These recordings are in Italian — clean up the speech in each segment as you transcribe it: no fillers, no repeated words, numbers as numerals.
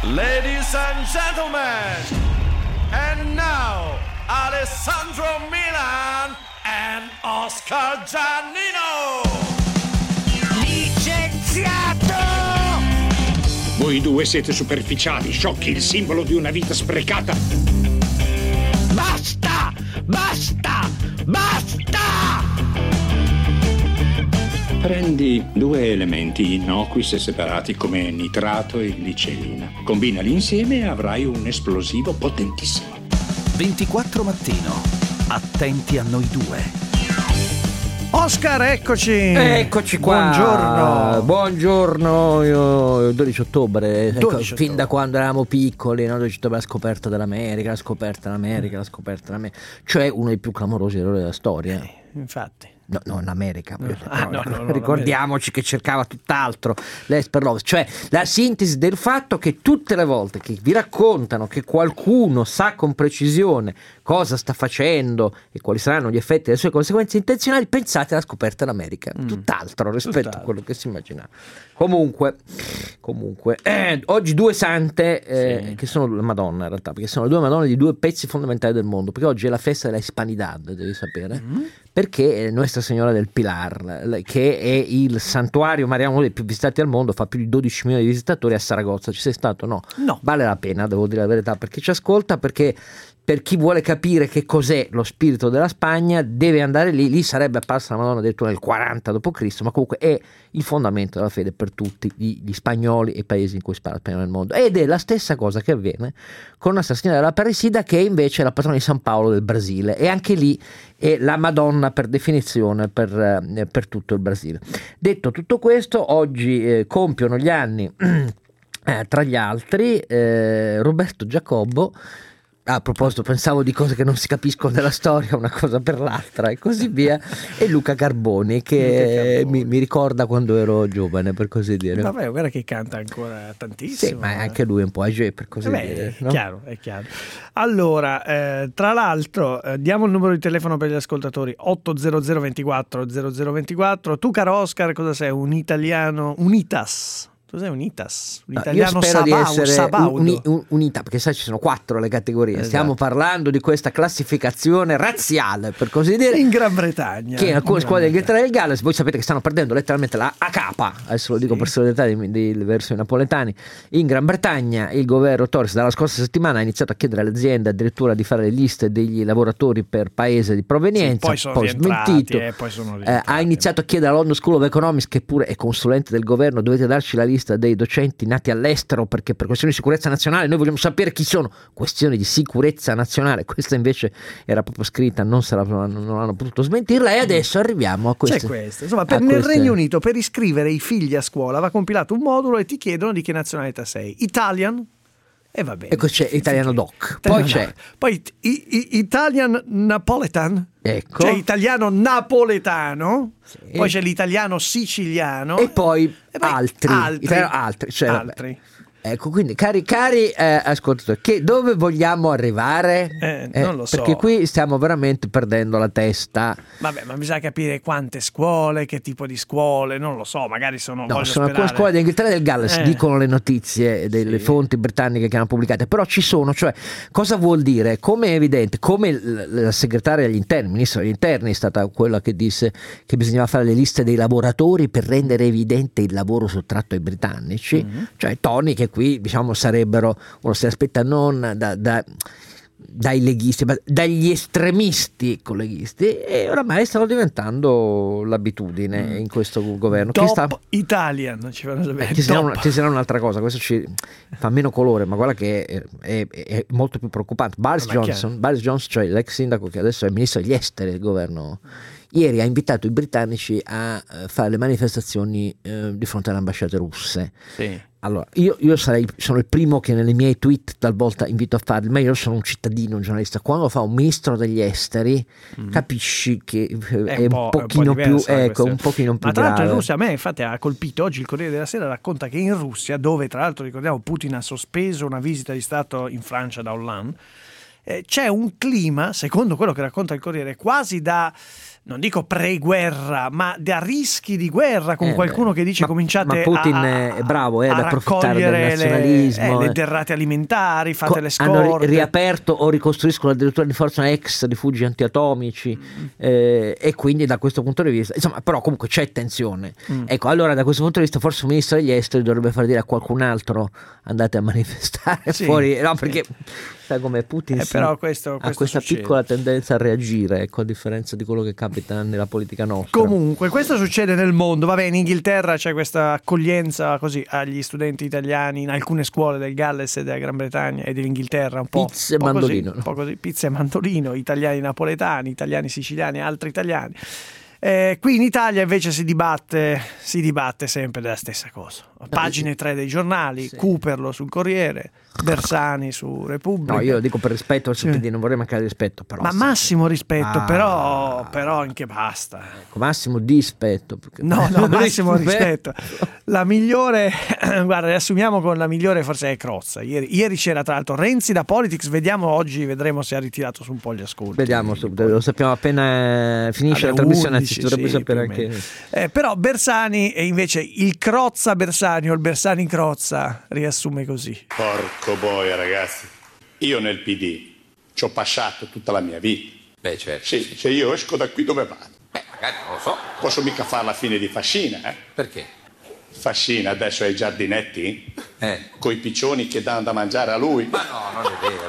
Ladies and gentlemen, and now Alessandro Milan and Oscar Giannino. Licenziato! Voi due siete superficiali, sciocchi, il simbolo di una vita sprecata. Basta! Basta! Basta! Prendi due elementi innocui se separati come nitrato e glicerina. Combinali insieme e avrai un esplosivo potentissimo. 24 Mattino. Attenti a noi due. Oscar, eccoci! Eccoci qua. Buongiorno, io 12 ottobre, 12 ecco, ottobre. fin da quando eravamo piccoli, no? 12 ottobre, la scoperta dell'America, cioè uno dei più clamorosi errori della storia. Infatti. No, in America. No, Ricordiamoci che cercava tutt'altro, l'Esper Love, cioè la sintesi del fatto che tutte le volte che vi raccontano che qualcuno sa con precisione cosa sta facendo e quali saranno gli effetti e le sue conseguenze intenzionali, pensate alla scoperta dell'America, tutt'altro rispetto a quello che si immaginava. Comunque oggi due sante che sono la Madonna in realtà, perché sono due Madonne di due pezzi fondamentali del mondo, perché oggi è la festa della Hispanidad, devi sapere, perché Nuestra Signora del Pilar, che è il santuario mariano, uno dei più visitati al mondo, fa più di 12 milioni di visitatori a Saragozza. Ci sei stato? No. Vale la pena, devo dire la verità, perché ci ascolta, perché per chi vuole capire che cos'è lo spirito della Spagna deve andare lì sarebbe apparsa la Madonna addirittura nel 40 d.C., ma comunque è il fondamento della fede per tutti gli spagnoli e i paesi in cui si parla spagnolo nel mondo, ed è la stessa cosa che avviene con Nostra Signora della Aparecida, che è invece la patrona di San Paolo del Brasile, e anche lì è la Madonna per definizione per tutto il Brasile. Detto tutto questo, oggi compiono gli anni tra gli altri Roberto Giacobbo. A proposito, pensavo di cose che non si capiscono nella storia, una cosa per l'altra e così via, e Luca Carboni, che mi ricorda quando ero giovane, per così dire. Vabbè, guarda che canta ancora tantissimo. Sì, ma anche lui è un po' âgé, per così dire. No? È chiaro. Allora, tra l'altro, diamo il numero di telefono per gli ascoltatori: 800 24 0024. Tu, caro Oscar, cosa sei? Un italiano, unitas? Tu sei un ITAS, un italiano. Io spero di essere unita, perché sai ci sono 4 le categorie. Esatto. Stiamo parlando di questa classificazione razziale, per così dire, in Gran Bretagna, che in alcune scuole dell'Inghilterra e del Galles, voi sapete che stanno perdendo letteralmente la A-capa, adesso lo dico per solidarietà verso i napoletani. In Gran Bretagna il governo Tories dalla scorsa settimana ha iniziato a chiedere alle aziende addirittura di fare le liste degli lavoratori per paese di provenienza, poi smentito, ha iniziato a chiedere alla London School of Economics, che pure è consulente del governo: dovete darci la lista dei docenti nati all'estero, perché per questioni di sicurezza nazionale noi vogliamo sapere chi sono. Questioni di sicurezza nazionale, questa invece era proprio scritta, non hanno potuto smentirla, e adesso arriviamo a queste. C'è questo, insomma, nel Regno Unito per iscrivere i figli a scuola va compilato un modulo e ti chiedono di che nazionalità sei. Italian? E va bene. Ecco, c'è Italiano Doc. Poi Italian Napoletan. Ecco. C'è italiano napoletano, sì. Poi c'è l'italiano siciliano e poi altri. Altri. Ecco, quindi cari ascoltatori, dove vogliamo arrivare? Non lo so. Perché qui stiamo veramente perdendo la testa. Vabbè, ma bisogna capire quante scuole, che tipo di scuole, non lo so, magari sono alcune scuole dell'Inghilterra e del Galles, dicono le notizie delle fonti britanniche che hanno pubblicate, però ci sono, cioè cosa vuol dire? Come è evidente, come la segretaria degli interni, il ministro degli interni è stata quella che disse che bisognava fare le liste dei lavoratori per rendere evidente il lavoro sottratto ai britannici, cioè toni che qui diciamo sarebbero, uno si aspetta non dai leghisti, ma dagli estremisti leghisti, e oramai stanno diventando l'abitudine in questo governo. Top Italian, ci fanno sapere. Ci sarà un'altra cosa, questo ci fa meno colore, ma guarda che è molto più preoccupante. Boris Johnson, cioè l'ex sindaco che adesso è ministro degli esteri del governo, ieri ha invitato i britannici a fare le manifestazioni di fronte alle ambasciate russe. Sì. Allora, io sono il primo che nelle miei tweet talvolta invito a farli, ma io sono un cittadino, un giornalista. Quando fa un ministro degli esteri, capisci che è un pochino più, un pochino più ma tra l'altro grave. in Russia a me infatti ha colpito. Oggi il Corriere della Sera racconta che in Russia, dove tra l'altro ricordiamo Putin ha sospeso una visita di Stato in Francia da Hollande, c'è un clima, secondo quello che racconta il Corriere, quasi da non dico pre-guerra, ma da rischi di guerra con qualcuno che dice cominciate ma Putin è bravo ad approfittare del nazionalismo, le derrate alimentari, fate le scorte. Hanno riaperto o ricostruiscono addirittura di forza ex rifugi antiatomici, e quindi da questo punto di vista, insomma, però comunque c'è tensione. Ecco, allora da questo punto di vista forse il ministro degli esteri dovrebbe far dire a qualcun altro andate a manifestare fuori, no, perché sai come Putin però questo ha questa succede. piccola tendenza a reagire, ecco, a differenza di quello che capita nella politica nostra. Comunque questo succede nel mondo, vabbè, in Inghilterra c'è questa accoglienza così agli studenti italiani in alcune scuole del Galles e della Gran Bretagna e dell'Inghilterra, un po' pizza e mandolino, così, un po' così, pizza e mandolino, italiani napoletani, italiani siciliani, altri italiani. Qui in Italia invece si dibatte sempre della stessa cosa. Pagine 3 dei giornali, sì. Cooperlo sul Corriere, Bersani su Repubblica. No, io lo dico per rispetto al PD, non vorrei mancare rispetto, però. Ma massimo rispetto, però anche basta. Ecco, massimo dispetto. No, massimo rispetto. La migliore, guarda, riassumiamo con la migliore, forse è Crozza. Ieri c'era tra l'altro Renzi da Politics, vedremo se ha ritirato su un po' gli ascolti. Vediamo subito, lo sappiamo appena finisce la trasmissione, si dovrebbe sapere anche. Però Bersani è invece il Crozza Bersani o il Bersani Crozza, riassume così. Porco boia, ragazzi, io nel PD ci ho passato tutta la mia vita. Beh, certo. Sì, se io esco da qui dove vado? Magari non lo so. Posso mica fare la fine di Fascina, eh? Perché? Fascina adesso ai giardinetti? Coi piccioni che danno da mangiare a lui? Ma no, non è vero.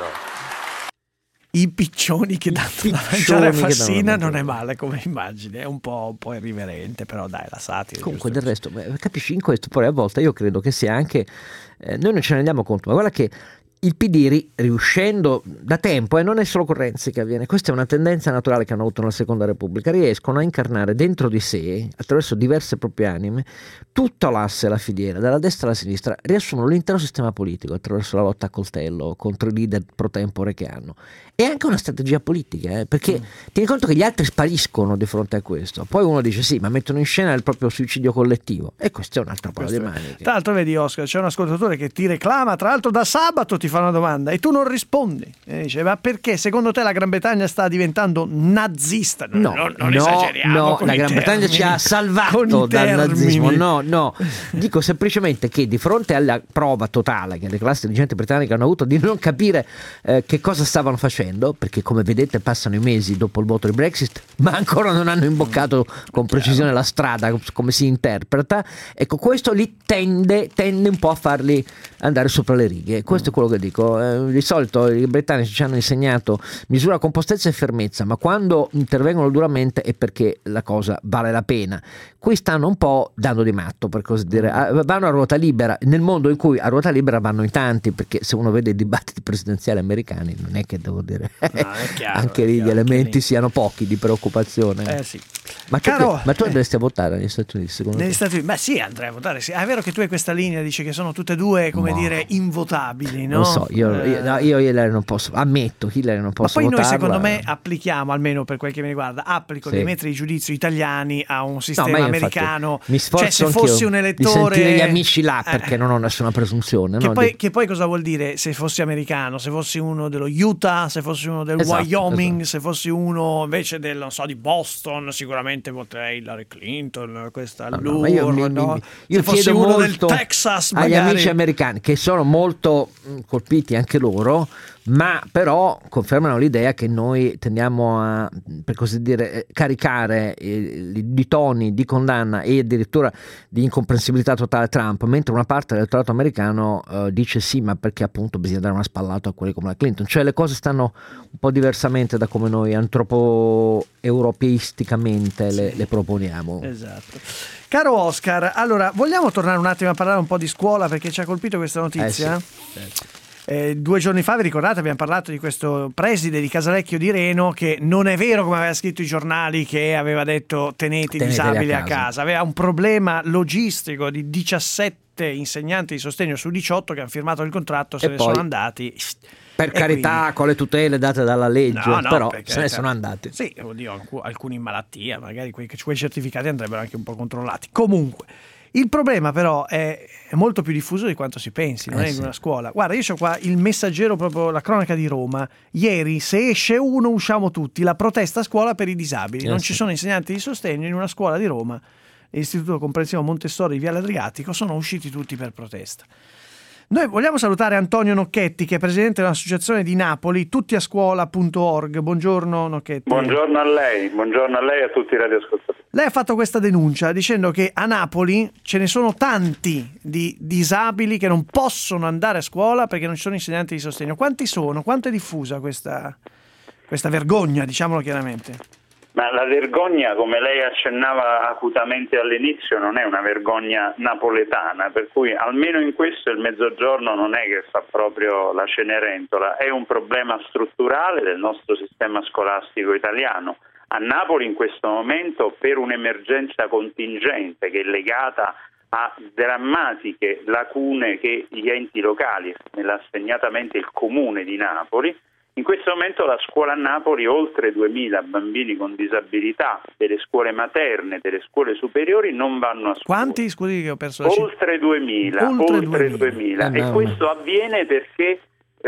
I piccioni che danno da mangiare a Fassina non è male come immagine, è un po' irriverente, però dai, la satira. Comunque del resto, capisci, in questo poi a volte io credo che sia anche, noi non ce ne rendiamo conto, ma guarda che il PD riuscendo da tempo, e non è solo con Renzi che avviene, questa è una tendenza naturale che hanno avuto nella Seconda Repubblica, riescono a incarnare dentro di sé, attraverso diverse proprie anime, tutta l'asse e la filiera, dalla destra alla sinistra, riassumono l'intero sistema politico attraverso la lotta a coltello contro i leader pro tempore che hanno. È anche una strategia politica, perché tieni conto che gli altri spariscono di fronte a questo, poi uno dice sì, ma mettono in scena il proprio suicidio collettivo, e questo è un altro paio di maniche. Tra l'altro vedi Oscar, c'è un ascoltatore che ti reclama, tra l'altro da sabato ti fa una domanda e tu non rispondi, e dice ma perché secondo te la Gran Bretagna sta diventando nazista? Non esageriamo, la Gran Bretagna ci ha salvato dal nazismo, no, dico semplicemente che di fronte alla prova totale che le classi dirigenti britanniche hanno avuto di non capire che cosa stavano facendo, perché come vedete passano i mesi dopo il voto di Brexit ma ancora non hanno imboccato con precisione la strada, come si interpreta, ecco, questo li tende un po' a farli andare sopra le righe. Questo è quello che dico. Di solito i britannici ci hanno insegnato misura, compostezza e fermezza, ma quando intervengono duramente è perché la cosa vale la pena. Qui stanno un po' dando di matto, per così dire, vanno a ruota libera nel mondo in cui a ruota libera vanno in tanti, perché se uno vede i dibattiti presidenziali americani non è che devo dire chiaro, anche lì gli elementi siano pochi di preoccupazione. Sì. Ma tu andresti a votare negli Stati Uniti, secondo te? Stati Uniti? Ma sì, andrei a votare, sì. È vero che tu hai questa linea, dici che sono tutte e due, come dire, invotabili, no? Non so, io Hillary non posso, ammetto, Hillary non posso votarla. Ma poi votarla. noi secondo me applichiamo, almeno per quel che mi riguarda, dei metri di giudizio italiani a un sistema americano. Mi sforzo, cioè, se fossi un elettore di sentire gli amici là, perché non ho nessuna presunzione, che poi cosa vuol dire se fossi americano? Se fossi uno dello Utah, se fossi uno del Wyoming, se fossi uno invece del, non so, di Boston, sicuramente voterei Hillary Clinton, questa allora. Io fossi chiedo uno molto del Texas, agli amici americani, che sono molto colpiti anche loro, ma però confermano l'idea che noi tendiamo a, per così dire, caricare di toni di condanna e addirittura di incomprensibilità totale Trump, mentre una parte dell'elettorato americano dice sì, ma perché appunto bisogna dare una spallata a quelli come la Clinton. Cioè le cose stanno un po' diversamente da come noi antropo-europeisticamente le proponiamo. Esatto. Caro Oscar, allora vogliamo tornare un attimo a parlare un po' di scuola, perché ci ha colpito questa notizia? Sì. 2 giorni fa, vi ricordate, abbiamo parlato di questo preside di Casalecchio di Reno che non è vero, come aveva scritto i giornali, che aveva detto tenete i disabili a casa. Aveva un problema logistico di 17 insegnanti di sostegno su 18 che hanno firmato il contratto, se ne sono andati. Per carità, quindi, con le tutele date dalla legge, però se ne sono andati. Sì, oddio, alcuni in malattia, magari quei certificati andrebbero anche un po' controllati. Comunque, Il problema però è molto più diffuso di quanto si pensi, non è in una scuola. Guarda, io ho qua il Messaggero, proprio la cronaca di Roma. Ieri, se esce uno, usciamo tutti. La protesta a scuola per i disabili. Non ci sono insegnanti di sostegno in una scuola di Roma. L'Istituto Comprensivo Montessori di Viale Adriatico sono usciti tutti per protesta. Noi vogliamo salutare Antonio Nocchetti, che è presidente dell'associazione di Napoli, tuttiascuola.org. Buongiorno Nocchetti. Buongiorno a lei e a tutti i radioascoltatori. Lei ha fatto questa denuncia dicendo che a Napoli ce ne sono tanti di disabili che non possono andare a scuola perché non ci sono insegnanti di sostegno. Quanti sono? Quanto è diffusa questa vergogna, diciamolo chiaramente? Ma la vergogna, come lei accennava acutamente all'inizio, non è una vergogna napoletana, per cui almeno in questo il Mezzogiorno non è che fa proprio la Cenerentola, è un problema strutturale del nostro sistema scolastico italiano. A Napoli in questo momento, per un'emergenza contingente che è legata a drammatiche lacune che gli enti locali, segnatamente il Comune di Napoli, in questo momento la scuola a Napoli, oltre 2000 bambini con disabilità delle scuole materne, delle scuole superiori, non vanno a scuola. Quanti? Scusi che ho perso la cifra. Oltre 2000. Oltre 2000. E questo avviene perché,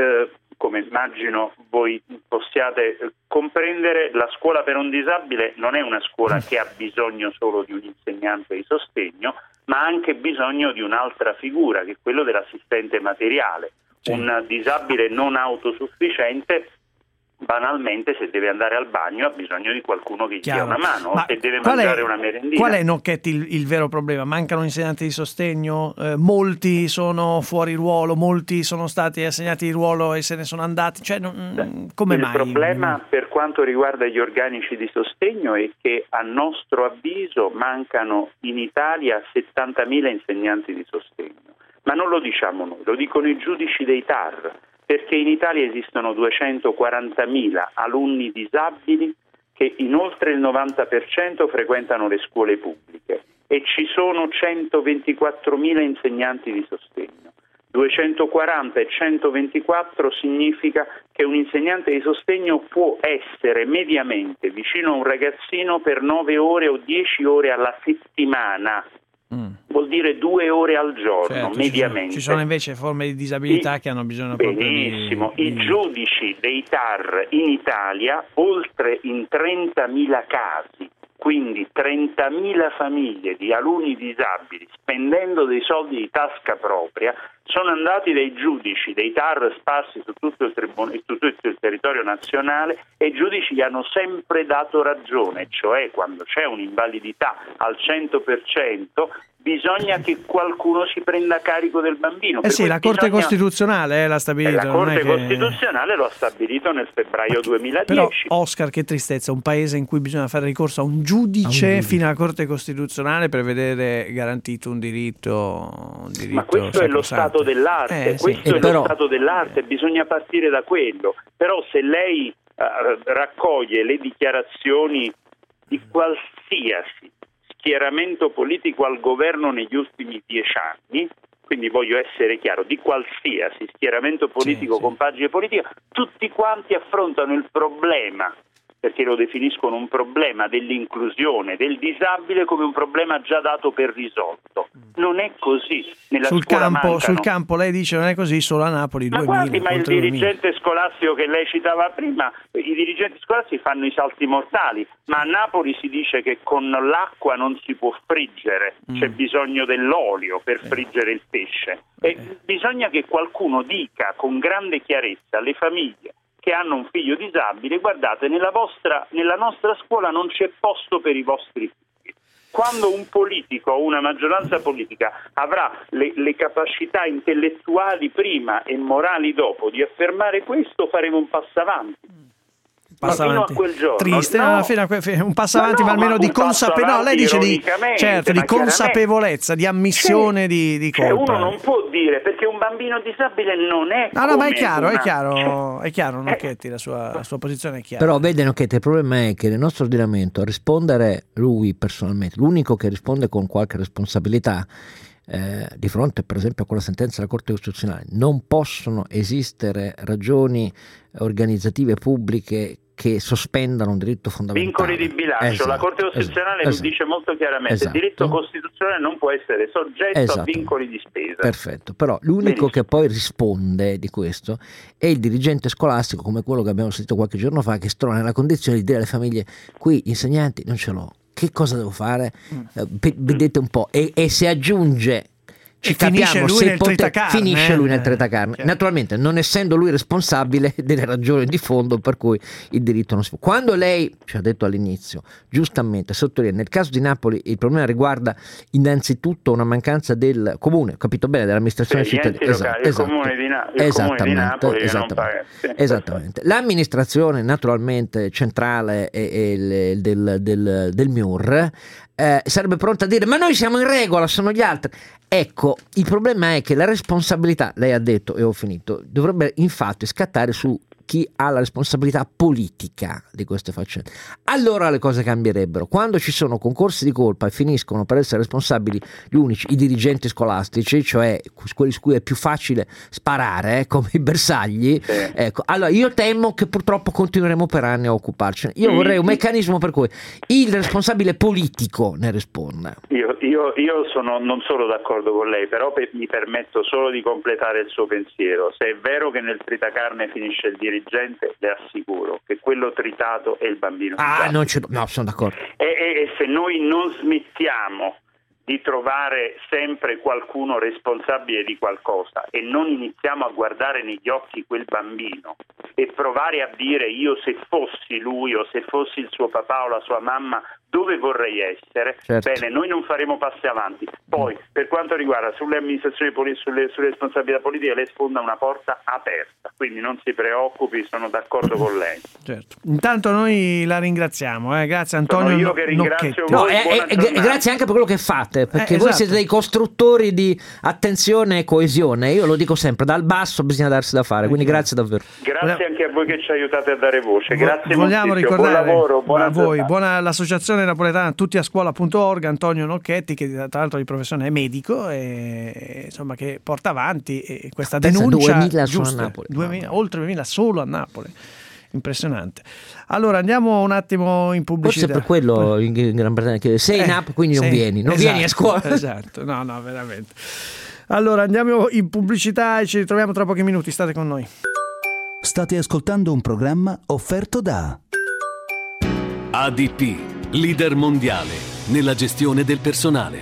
come immagino voi possiate comprendere, la scuola per un disabile non è una scuola che ha bisogno solo di un insegnante di sostegno, ma ha anche bisogno di un'altra figura, che è quello dell'assistente materiale. Un disabile non autosufficiente, banalmente, se deve andare al bagno ha bisogno di qualcuno che gli dia una mano, o se deve mangiare una merendina. Qual è, Nocchetti, il vero problema? Mancano insegnanti di sostegno? Molti sono fuori ruolo, molti sono stati assegnati di ruolo e se ne sono andati? Come mai? Il problema per quanto riguarda gli organici di sostegno è che a nostro avviso mancano in Italia 70.000 insegnanti di sostegno. Ma non lo diciamo noi, lo dicono i giudici dei TAR, perché in Italia esistono 240.000 alunni disabili che in oltre il 90% frequentano le scuole pubbliche e ci sono 124.000 insegnanti di sostegno. 240 e 124 significa che un insegnante di sostegno può essere mediamente vicino a un ragazzino per 9 ore o 10 ore alla settimana. Vuol dire 2 ore al giorno, mediamente. Ci sono invece forme di disabilità che hanno bisogno proprio benissimo. I giudici dei TAR in Italia, oltre in 30.000 casi, quindi 30.000 famiglie di alunni disabili, spendendo dei soldi di tasca propria, sono andati dai giudici dei TAR sparsi su tutto il territorio nazionale e i giudici gli hanno sempre dato ragione, cioè quando c'è un'invalidità al 100% bisogna che qualcuno si prenda carico del bambino. Sì, la Corte Costituzionale l'ha stabilito. La Corte Costituzionale lo ha stabilito nel febbraio 2010. Però, Oscar, che tristezza, un paese in cui bisogna fare ricorso a un giudice fino alla Corte Costituzionale per vedere garantito un diritto ma questo è lo stato dell'arte, questo è lo stato dell'arte, bisogna partire da quello. Però se lei raccoglie le dichiarazioni di qualsiasi schieramento politico al governo negli ultimi 10 anni, quindi voglio essere chiaro, di qualsiasi schieramento politico con pagine politiche, tutti quanti affrontano il problema, perché lo definiscono un problema dell'inclusione del disabile come un problema già dato per risolto. Non è così. Sul campo lei dice non è così, solo a Napoli 2000. Ma guardi, ma il dirigente scolastico che lei citava prima, i dirigenti scolastici fanno i salti mortali, ma a Napoli si dice che con l'acqua non si può friggere, c'è bisogno dell'olio per friggere il pesce. E bisogna che qualcuno dica con grande chiarezza alle famiglie che hanno un figlio disabile: guardate, nella nostra scuola non c'è posto per i vostri figli. Quando un politico o una maggioranza politica avrà le capacità intellettuali prima e morali dopo di affermare questo, faremo un passo avanti. Fino a quel giorno triste, un passo avanti, ma almeno di consapevolezza. Lei dice di consapevolezza, di ammissione di colpa. Uno non può dire, perché un bambino disabile non è ma è chiaro, Nocchetti, la sua posizione è chiara. Però vede, Nocchetti, il problema è che nel nostro ordinamento rispondere lui personalmente, l'unico che risponde con qualche responsabilità di fronte per esempio a quella sentenza della Corte Costituzionale, non possono esistere ragioni organizzative pubbliche che sospendano un diritto fondamentale. Vincoli di bilancio, esatto, la Corte Costituzionale lo dice molto chiaramente, esatto. Il diritto costituzionale non può essere soggetto a vincoli di spesa. Perfetto, però l'unico che poi risponde di questo è il dirigente scolastico, come quello che abbiamo sentito qualche giorno fa, che si trova nella condizione di dire alle famiglie: qui gli insegnanti non ce l'ho, che cosa devo fare? Vedete un po', e se aggiunge finisce lui nel tritacarne. Finisce lui nel tritacarne. Naturalmente, non essendo lui responsabile delle ragioni di fondo per cui il diritto non si può. Quando lei ci ha detto all'inizio, giustamente sottolinea, nel caso di Napoli il problema riguarda innanzitutto una mancanza del comune, capito bene, dell'amministrazione cittadina. Il comune di Napoli che non paga. Esattamente. L'amministrazione naturalmente centrale e del MIUR sarebbe pronta a dire: ma noi siamo in regola, sono gli altri. Ecco, il problema è che la responsabilità, lei ha detto, e ho finito, dovrebbe infatti scattare su chi ha la responsabilità politica di queste faccende. Allora le cose cambierebbero. Quando ci sono concorsi di colpa e finiscono per essere responsabili gli unici, i dirigenti scolastici, cioè quelli su cui è più facile sparare, come i bersagli, ecco, allora io temo che purtroppo continueremo per anni a occuparcene. Io vorrei un meccanismo per cui il responsabile politico ne risponda. Io sono non solo d'accordo con lei, però mi permetto solo di completare il suo pensiero. Se è vero che nel tritacarne finisce il dirigente, le assicuro che quello tritato è il bambino. No, sono d'accordo. E se noi non smettiamo di trovare sempre qualcuno responsabile di qualcosa e non iniziamo a guardare negli occhi quel bambino e provare a dire: io se fossi lui o se fossi il suo papà o la sua mamma dove vorrei essere, certo. Bene, noi non faremo passi avanti. Poi, per quanto riguarda sulle amministrazioni sulle responsabilità politiche, lei sfonda una porta aperta, quindi non si preoccupi, sono d'accordo con lei. Certo. Intanto noi la ringraziamo, grazie Antonio. Sono io che ringrazio voi. Grazie anche per quello che fate, perché voi esatto. siete dei costruttori di attenzione e coesione. Io lo dico sempre, dal basso bisogna darsi da fare, quindi grazie davvero. Grazie anche a voi che ci aiutate a dare voce. Grazie. Vogliamo ricordare buon lavoro, a voi, l'associazione napoletana tuttiascuola.org, Antonio Nocchetti, che tra l'altro di professione è medico e insomma che porta avanti questa denuncia. 2000 solo a Napoli. Oltre 2000 solo a Napoli. Impressionante. Allora andiamo un attimo in pubblicità. Forse per quello in Gran Bretagna che sei in app, quindi non vieni a scuola. Esatto, no, veramente. Allora andiamo in pubblicità e ci ritroviamo tra pochi minuti, state con noi. State ascoltando un programma offerto da ADP, leader mondiale nella gestione del personale.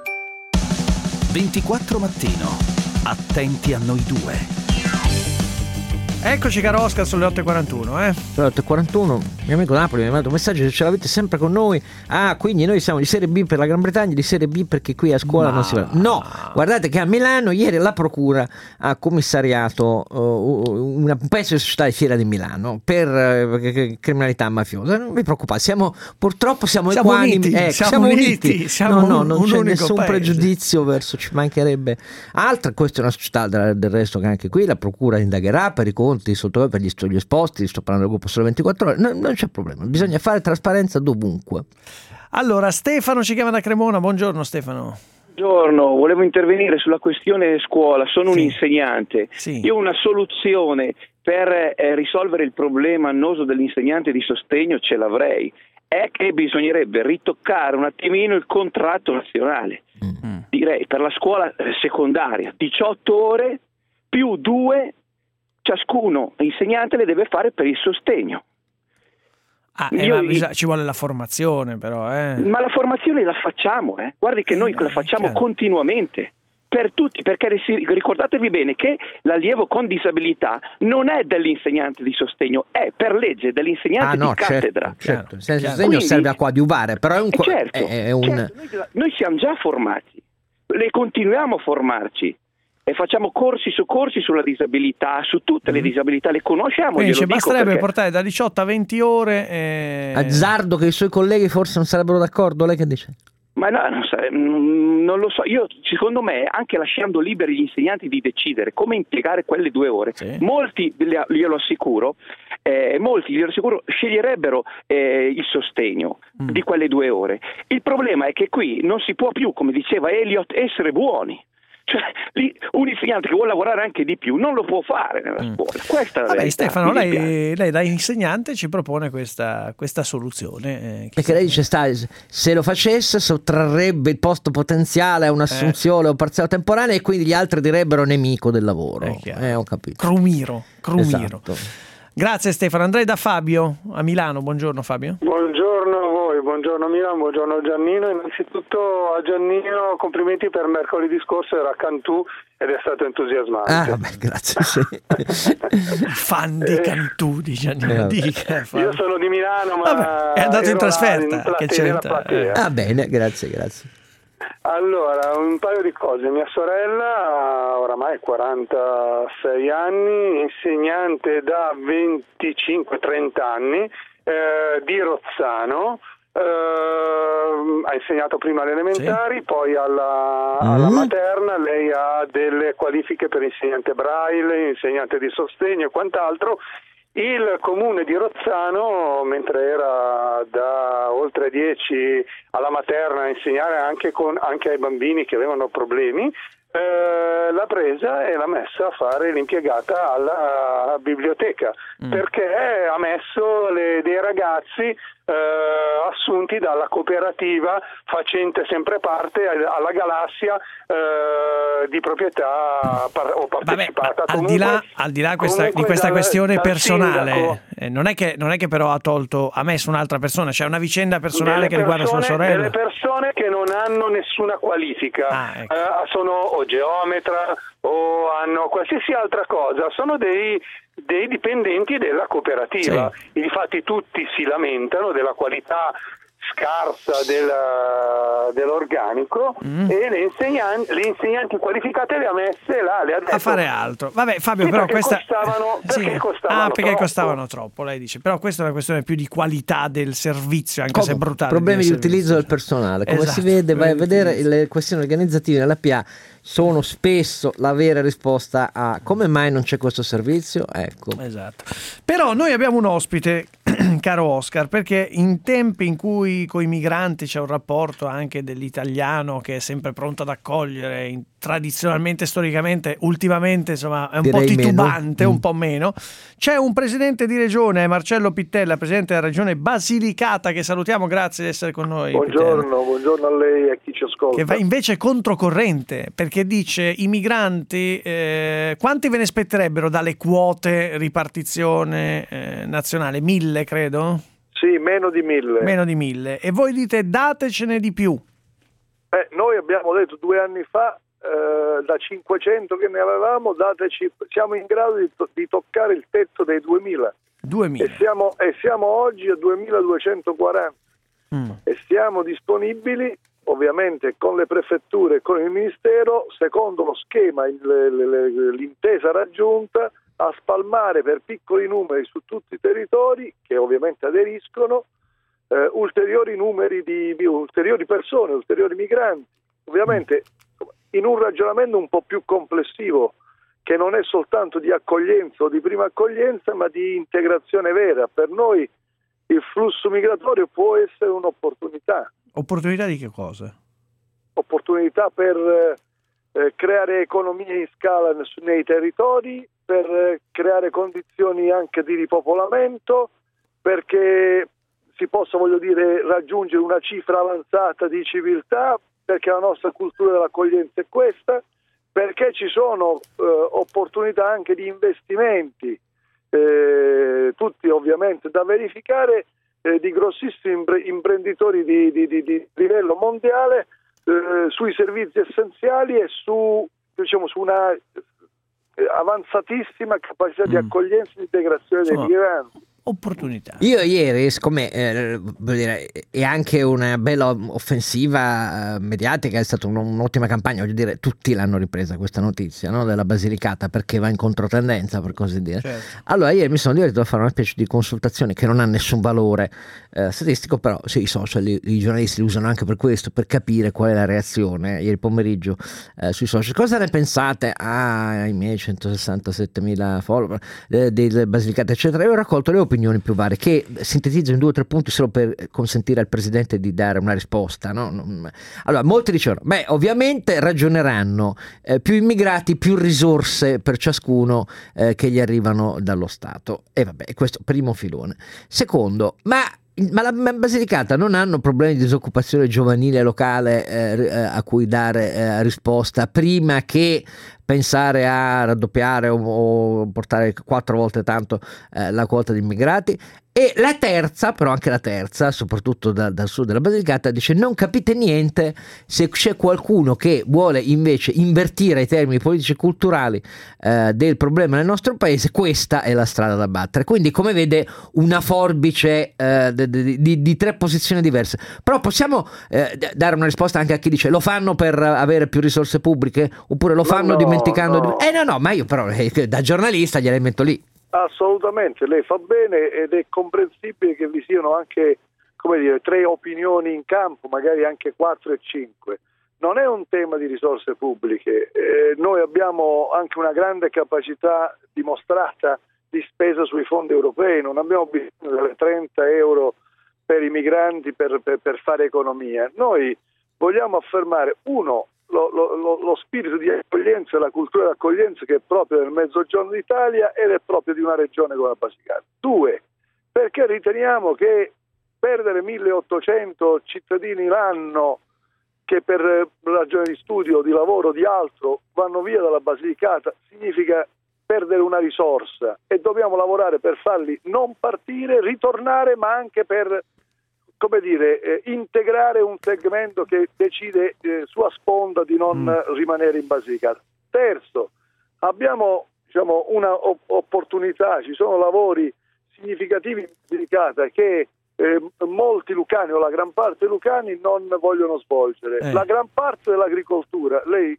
24 Mattino. Attenti a noi due. Eccoci caro Oscar, sulle 8.41 Sono le 8.41, mio amico Napoli mi ha mandato un messaggio se ce l'avete sempre con noi. Quindi noi siamo di Serie B per la Gran Bretagna, di Serie B perché qui a scuola non si va. No, guardate che a Milano ieri la procura ha commissariato un pezzo di società di Fiera di Milano per criminalità mafiosa. Non vi preoccupate, siamo equanimi, siamo uniti. Non c'è nessun pregiudizio verso, ci mancherebbe. Questa è una società del resto che anche qui la procura indagherà per i conti per gli esposti, sto parlando del gruppo Sole 24 Ore, non c'è problema, bisogna fare trasparenza dovunque. Allora Stefano ci chiama da Cremona, buongiorno Stefano. Buongiorno, volevo intervenire sulla questione scuola, sono un insegnante, io ho una soluzione per risolvere il problema annoso dell'insegnante di sostegno ce l'avrei, è che bisognerebbe ritoccare un attimino il contratto nazionale, direi per la scuola secondaria, 18 ore più 2 ciascuno insegnante le deve fare per il sostegno. Ci vuole la formazione però. Ma la formazione la facciamo, guardi che noi la facciamo continuamente, per tutti, perché ricordatevi bene che l'allievo con disabilità non è dell'insegnante di sostegno, è per legge dell'insegnante di cattedra. Certo. Il sostegno serve a coadiuvare, però è un... Noi siamo già formati, le continuiamo a formarci. E facciamo corsi su corsi sulla disabilità, su tutte le disabilità, le conosciamo. Quindi ci basterebbe portare da 18 a 20 ore. Azzardo che i suoi colleghi forse non sarebbero d'accordo, lei che dice? Ma no, non lo so, secondo me anche lasciando liberi gli insegnanti di decidere come impiegare quelle 2 ore, molti, glielo assicuro, sceglierebbero il sostegno di quelle 2 ore. Il problema è che qui non si può più, come diceva Eliot, essere buoni. Cioè, lì un insegnante che vuole lavorare anche di più non lo può fare nella scuola. Questa è la verità. Stefano, lei da insegnante ci propone questa soluzione. Perché lei dice, se lo facesse sottrarrebbe il posto potenziale a un'assunzione o parziale temporanea, e quindi gli altri direbbero nemico del lavoro. Ho capito. Crumiro. Esatto. Grazie Stefano. Andrei da Fabio a Milano. Buongiorno Fabio. Buongiorno a voi, buongiorno Milano, buongiorno Giannino. Innanzitutto a Giannino complimenti per mercoledì scorso, era a Cantù ed è stato entusiasmante. Grazie. Sì. Fan di Cantù di Giannino. Io sono di Milano, ma è andato in trasferta. Che c'entra? Bene, grazie. Allora, un paio di cose. Mia sorella ha oramai 46 anni, insegnante da 25-30 anni di Rozzano. Ha insegnato prima alle elementari, poi alla materna. Lei ha delle qualifiche per insegnante braille, insegnante di sostegno e quant'altro. Il comune di Rozzano, mentre era da oltre 10 alla materna a insegnare anche ai bambini che avevano problemi, l'ha presa e l'ha messa a fare l'impiegata alla biblioteca, perché ha messo dei ragazzi assunti dalla cooperativa facente sempre parte alla galassia di proprietà o partecipata. Al di là di questa questione personale, non è che però ha messo un'altra persona, c'è una vicenda personale che riguarda sua sorella. Delle persone che non hanno nessuna qualifica, sono o geometra o hanno qualsiasi altra cosa, sono dei dipendenti della cooperativa. Sì. Infatti tutti si lamentano della qualità scarsa dell'organico e le insegnanti qualificate le ha messe là, le ha detto, a fare altro. Vabbè Fabio, però questa perché costavano troppo, lei dice. Però questa è una questione più di qualità del servizio, anche se è brutale. Problemi di utilizzo del personale, come si vede, vai a vedere le questioni organizzative nella PA sono spesso la vera risposta a come mai non c'è questo servizio. Ecco. Esatto. Però noi abbiamo un ospite, caro Oscar, perché in tempi in cui con i migranti c'è un rapporto anche dell'italiano che è sempre pronto ad accogliere, tradizionalmente, storicamente, ultimamente insomma è un po' titubante, un po' meno, c'è un presidente di regione, Marcello Pittella, presidente della regione Basilicata, che salutiamo, grazie di essere con noi. Buongiorno a lei e a chi ci ascolta. Che va invece controcorrente, perché dice i migranti quanti ve ne aspetterebbero dalle quote ripartizione nazionale? 1000 credo? Sì, meno di 1000. E voi dite datecene di più. Noi abbiamo detto 2 anni fa da 500 che ne avevamo, dateci, siamo in grado di toccare il tetto dei 2000. E siamo oggi a 2240 e siamo disponibili, ovviamente con le prefetture e con il ministero, secondo lo schema, l'intesa raggiunta, a spalmare per piccoli numeri su tutti i territori che ovviamente aderiscono ulteriori persone, ulteriori migranti, ovviamente in un ragionamento un po' più complessivo, che non è soltanto di accoglienza o di prima accoglienza, ma di integrazione vera. Per noi il flusso migratorio può essere un'opportunità. Opportunità di che cosa? Opportunità per creare economie in scala nei territori, per creare condizioni anche di ripopolamento, perché si possa, raggiungere una cifra avanzata di civiltà, perché la nostra cultura dell'accoglienza è questa, perché ci sono opportunità anche di investimenti, tutti ovviamente da verificare, di grossissimi imprenditori di livello mondiale, sui servizi essenziali e su una avanzatissima capacità di accoglienza e di integrazione dei migranti. Opportunità. Io ieri, siccome è anche una bella offensiva mediatica, è stata un'ottima campagna, tutti l'hanno ripresa questa notizia, no? Della Basilicata, perché va in controtendenza, per così dire. Certo. Allora ieri mi sono divertito a fare una specie di consultazione che non ha nessun valore statistico, però sì, i social, i giornalisti li usano anche per questo, per capire qual è la reazione ieri pomeriggio sui social. Cosa ne pensate ai miei 167.000 follower del Basilicata eccetera? Io ho raccolto le opinioni opinioni più varie, che sintetizzo in 2 o 3 punti solo per consentire al Presidente di dare una risposta, no? Allora, molti dicevano, ovviamente ragioneranno più immigrati, più risorse per ciascuno che gli arrivano dallo Stato. E vabbè, questo primo filone. Secondo, ma la Basilicata non hanno problemi di disoccupazione giovanile locale a cui dare risposta prima che pensare a raddoppiare o portare 4 volte tanto la quota di immigrati? E la terza, però anche la terza, soprattutto dal sud della Basilicata, dice: non capite niente se c'è qualcuno che vuole invece invertire i termini politici e culturali del problema nel nostro paese, questa è la strada da battere. Quindi, come vede, una forbice di 3 posizioni diverse. Però possiamo dare una risposta anche a chi dice: lo fanno per avere più risorse pubbliche, oppure lo fanno dimenticando? No, ma io però da giornalista gliele metto lì. Assolutamente, lei fa bene ed è comprensibile che vi siano anche, 3 opinioni in campo, magari anche 4 e 5. Non è un tema di risorse pubbliche, noi abbiamo anche una grande capacità dimostrata di spesa sui fondi europei, non abbiamo bisogno delle 30 euro per i migranti per fare economia. Noi vogliamo affermare, uno, lo spirito di accoglienza e la cultura di accoglienza che è proprio del Mezzogiorno d'Italia ed è proprio di una regione come la Basilicata. 2, perché riteniamo che perdere 1800 cittadini l'anno che per ragioni di studio, di lavoro, di altro vanno via dalla Basilicata significa perdere una risorsa, e dobbiamo lavorare per farli non partire, ritornare, ma anche per integrare un segmento che decide sua sponda di non rimanere in Basilicata. Terzo, abbiamo una opportunità, ci sono lavori significativi in Basilicata che molti lucani o la gran parte dei lucani non vogliono svolgere. La gran parte dell'agricoltura, lei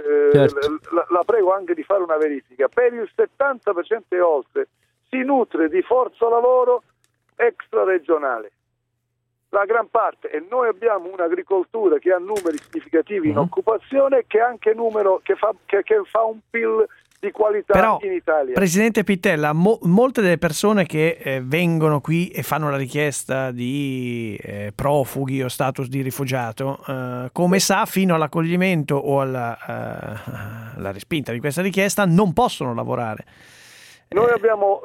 la prego anche di fare una verifica, per il 70% e oltre si nutre di forza lavoro extraregionale. La gran parte, e noi abbiamo un'agricoltura che ha numeri significativi in occupazione, che ha anche che fa un PIL di qualità. Però, in Italia. Presidente Pittella, molte delle persone che vengono qui e fanno la richiesta di profughi o status di rifugiato, come sa, fino all'accoglimento o alla respinta di questa richiesta non possono lavorare. Noi abbiamo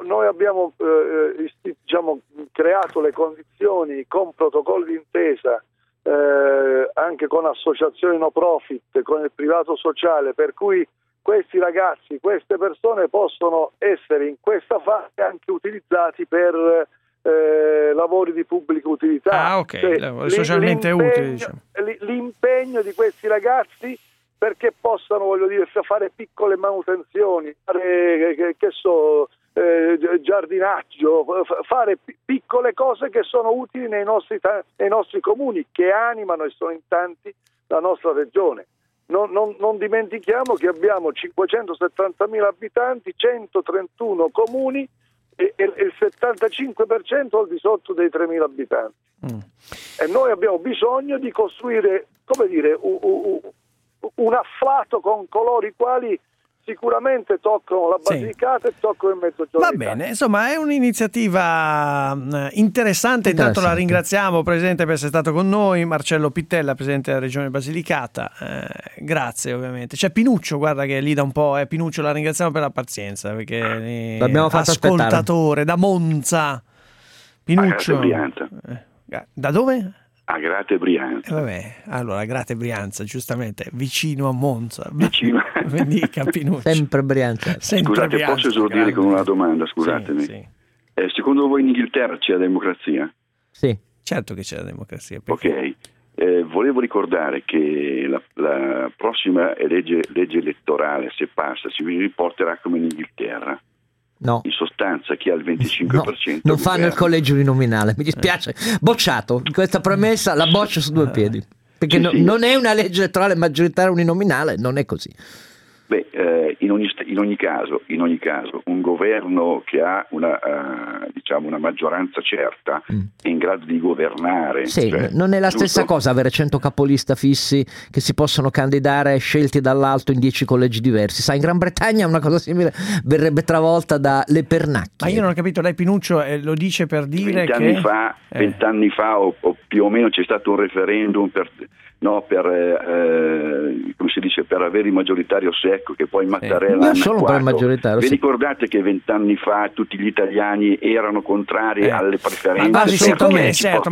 creato le condizioni con protocolli d'intesa, anche con associazioni no profit, con il privato sociale, per cui questi ragazzi, queste persone possono essere in questa fase anche utilizzati per lavori di pubblica utilità. Socialmente utili, diciamo. L'impegno di questi ragazzi perché possano, fare piccole manutenzioni, fare, giardinaggio, fare piccole cose che sono utili nei nostri comuni, che animano e sono in tanti la nostra regione. Non dimentichiamo che abbiamo 570.000 abitanti, 131 comuni e il 75% al di sotto dei 3.000 abitanti. E noi abbiamo bisogno di costruire, un afflato con coloro i quali sicuramente toccano la Basilicata e toccano il Mezzogiorno. Va bene, insomma è un'iniziativa interessante. Intanto la ringraziamo, Presidente, per essere stato con noi. Marcello Pittella, Presidente della Regione Basilicata, grazie ovviamente. C'è Pinuccio, guarda che è lì da un po', Pinuccio, la ringraziamo per la pazienza, perché l'abbiamo fatto ascoltatore aspettare. Da Monza. Pinuccio, da dove? Agrate Brianza. Allora Agrate Brianza, giustamente vicino a Monza. Vicino. Dica, Pinuccio. Sempre Brianza. Scusate, Brianza, posso esordire con una domanda, scusatemi. Sì. Secondo voi in Inghilterra c'è la democrazia? Sì. Certo che c'è la democrazia. Perché? Ok, volevo ricordare che la prossima legge elettorale, se passa, si riporterà come in Inghilterra. No. In sostanza chi ha il 25% non fanno il collegio uninominale, mi dispiace, bocciato questa premessa, la boccio su 2 piedi, perché non è una legge elettorale maggioritaria uninominale, non è così. In in ogni caso, un governo che ha una maggioranza certa è in grado di governare. Sì, non è la stessa cosa avere 100 capolista fissi che si possono candidare scelti dall'alto in 10 collegi diversi. Sai, in Gran Bretagna una cosa simile verrebbe travolta dalle pernacchie. Ma io non ho capito, lei Pinuccio lo dice per dire 20 anni fa o più o meno c'è stato un referendum per come si dice, per avere il maggioritario secco, che poi Mattarella io sono per il maggioritario. Vi ricordate che 20 anni fa tutti gli italiani erano contrari alle preferenze? Ma siccome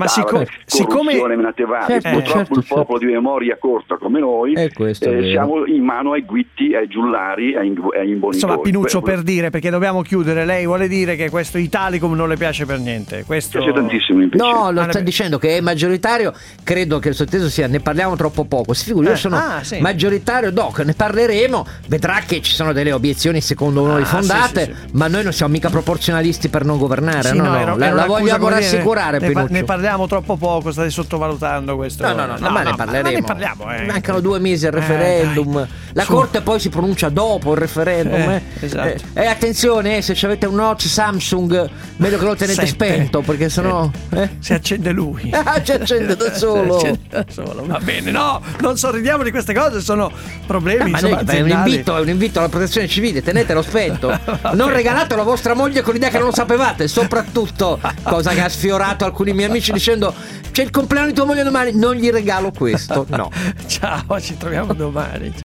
purtroppo il popolo di memoria corta come noi siamo in mano ai guitti, ai giullari, ai imbonitori. Insomma, Pinuccio, per dire, perché dobbiamo chiudere, lei vuole dire che questo Italicum non le piace per niente? Questo piace tantissimo invece. No, lo sta dicendo che è maggioritario, credo che il sotteso sia ne parliamo troppo poco. Si figuri, io sono maggioritario, doc, ne parleremo, vedrà che ci sono delle obiezioni secondo noi fondate, ma noi non siamo mica proporzionalisti per non governare. La vogliamo rassicurare, Pinuccio. Ne parliamo troppo poco, state sottovalutando questo. Ma ne parleremo. Ne parliamo, mancano 2 mesi al referendum, la Corte poi si pronuncia dopo il referendum. Esatto. Attenzione, se avete un Note Samsung meglio che lo tenete spento, perché sennò si accende lui. Si accende da solo. Va bene, no, non sorridiamo di queste cose, sono problemi è un invito alla protezione civile, tenetelo spento. Non regalatelo a vostra moglie con l'idea che non lo sapevate. Soprattutto, cosa che ha sfiorato alcuni miei amici dicendo: c'è il compleanno di tua moglie domani, non gli regalo questo. No. Ciao, ci troviamo domani.